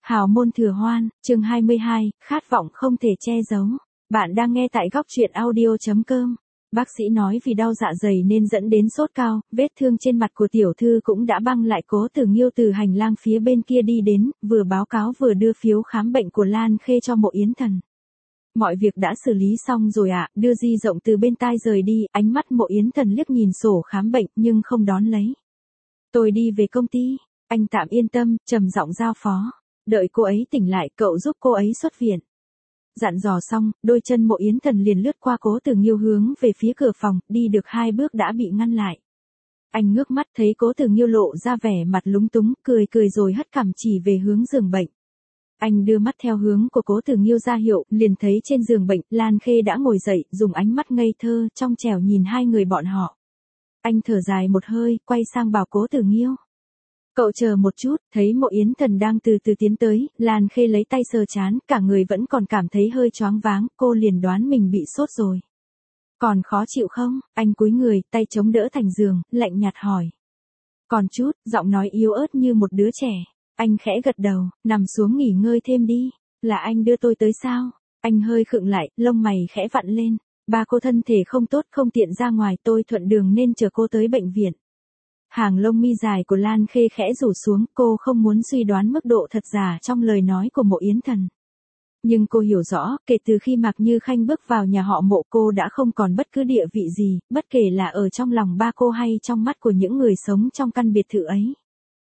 Hào môn thừa hoan, chương 22, khát vọng không thể che giấu. Bạn đang nghe tại góc truyện audio.com. Bác sĩ nói vì đau dạ dày nên dẫn đến sốt cao, vết thương trên mặt của tiểu thư cũng đã băng lại. Cố Tử Nghiêu từ hành lang phía bên kia đi đến, vừa báo cáo vừa đưa phiếu khám bệnh của Lan Khê cho Mộ Yến Thần. Mọi việc đã xử lý xong rồi ạ, đưa di rộng từ bên tai rời đi, ánh mắt Mộ Yến Thần liếc nhìn sổ khám bệnh nhưng không đón lấy. Tôi đi về công ty, anh tạm yên tâm, trầm giọng giao phó. Đợi cô ấy tỉnh lại, cậu giúp cô ấy xuất viện. Dặn dò xong, đôi chân Mộ Yến Thần liền lướt qua Cố Tử Nghiêu hướng về phía cửa phòng, đi được 2 bước đã bị ngăn lại. Anh ngước mắt thấy Cố Tử Nghiêu lộ ra vẻ mặt lúng túng, cười rồi hất cằm chỉ về hướng giường bệnh. Anh đưa mắt theo hướng của Cố Tử Nghiêu ra hiệu, liền thấy trên giường bệnh, Lan Khê đã ngồi dậy, dùng ánh mắt ngây thơ, trong trẻo nhìn hai người bọn họ. Anh thở dài một hơi, quay sang bảo Cố Tử Nghiêu. Cậu chờ một chút, thấy Mộ Yến Thần đang từ từ tiến tới, Lan Khê lấy tay sờ trán, cả người vẫn còn cảm thấy hơi choáng váng, cô liền đoán mình bị sốt rồi. Còn khó chịu không? Anh cúi người, tay chống đỡ thành giường, lạnh nhạt hỏi. Còn chút, giọng nói yếu ớt như một đứa trẻ. Anh khẽ gật đầu, nằm xuống nghỉ ngơi thêm đi. Là anh đưa tôi tới sao? Anh hơi khựng lại, lông mày khẽ vặn lên. Ba cô thân thể không tốt, không tiện ra ngoài, tôi thuận đường nên chờ cô tới bệnh viện. Hàng lông mi dài của Lan Khê khẽ rủ xuống, cô không muốn suy đoán mức độ thật giả trong lời nói của Mộ Yến Thần. Nhưng cô hiểu rõ, kể từ khi Mạc Như Khanh bước vào nhà họ Mộ, cô đã không còn bất cứ địa vị gì, bất kể là ở trong lòng ba cô hay trong mắt của những người sống trong căn biệt thự ấy.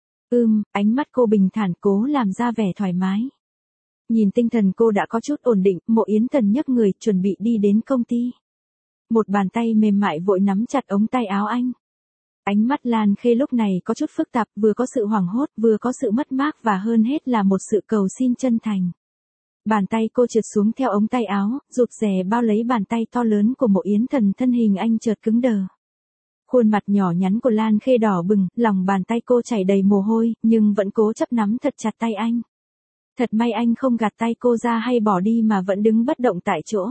Ánh mắt cô bình thản, cố làm ra vẻ thoải mái. Nhìn tinh thần cô đã có chút ổn định, Mộ Yến Thần nhấc người, chuẩn bị đi đến công ty. Một bàn tay mềm mại vội nắm chặt ống tay áo anh. Ánh mắt Lan Khê lúc này có chút phức tạp, vừa có sự hoảng hốt, vừa có sự mất mát và hơn hết là một sự cầu xin chân thành. Bàn tay cô trượt xuống theo ống tay áo, rụt rè bao lấy bàn tay to lớn của Mộ Yến Thần, thân hình anh chợt cứng đờ. Khuôn mặt nhỏ nhắn của Lan Khê đỏ bừng, lòng bàn tay cô chảy đầy mồ hôi, nhưng vẫn cố chấp nắm thật chặt tay anh. Thật may anh không gạt tay cô ra hay bỏ đi mà vẫn đứng bất động tại chỗ.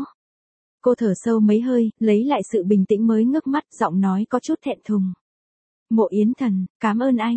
Cô thở sâu mấy hơi, lấy lại sự bình tĩnh mới ngước mắt, giọng nói có chút thẹn thùng. Mộ Yến Thần, cảm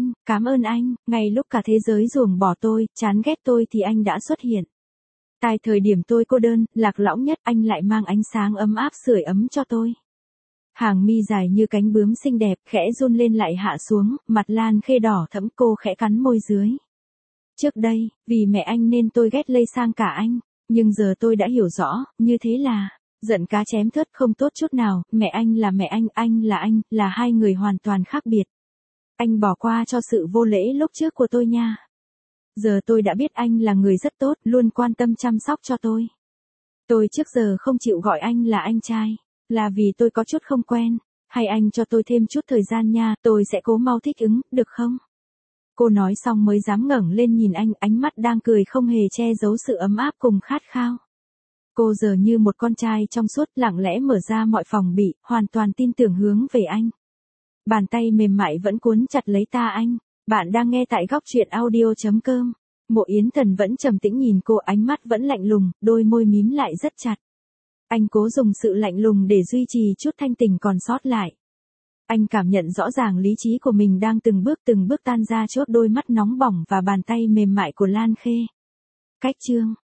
ơn anh, ngay lúc cả thế giới ruồng bỏ tôi, chán ghét tôi thì anh đã xuất hiện. Tại thời điểm tôi cô đơn, lạc lõng nhất, anh lại mang ánh sáng ấm áp sưởi ấm cho tôi. Hàng mi dài như cánh bướm xinh đẹp, khẽ run lên lại hạ xuống, mặt Lan Khê đỏ thẫm, cô khẽ cắn môi dưới. Trước đây, vì mẹ anh nên tôi ghét lây sang cả anh, nhưng giờ tôi đã hiểu rõ, như thế là giận cá chém thớt, không tốt chút nào. Mẹ anh là mẹ anh là hai người hoàn toàn khác biệt. Anh bỏ qua cho sự vô lễ lúc trước của tôi nha. Giờ tôi đã biết anh là người rất tốt, luôn quan tâm chăm sóc cho tôi. Tôi trước giờ không chịu gọi anh là anh trai, là vì tôi có chút không quen. Hay anh cho tôi thêm chút thời gian nha, tôi sẽ cố mau thích ứng, được không? Cô nói xong mới dám ngẩng lên nhìn anh, ánh mắt đang cười không hề che giấu sự ấm áp cùng khát khao. Cô giờ như một con trai trong suốt, lặng lẽ mở ra mọi phòng bị, hoàn toàn tin tưởng hướng về anh. Bàn tay mềm mại vẫn cuốn chặt lấy ta anh. Bạn đang nghe tại góc truyện audio.com. Mộ Yến Thần vẫn trầm tĩnh nhìn cô, ánh mắt vẫn lạnh lùng, đôi môi mím lại rất chặt. Anh cố dùng sự lạnh lùng để duy trì chút thanh tình còn sót lại. Anh cảm nhận rõ ràng lý trí của mình đang từng bước tan ra chốt đôi mắt nóng bỏng và bàn tay mềm mại của Lan Khê. Cách chương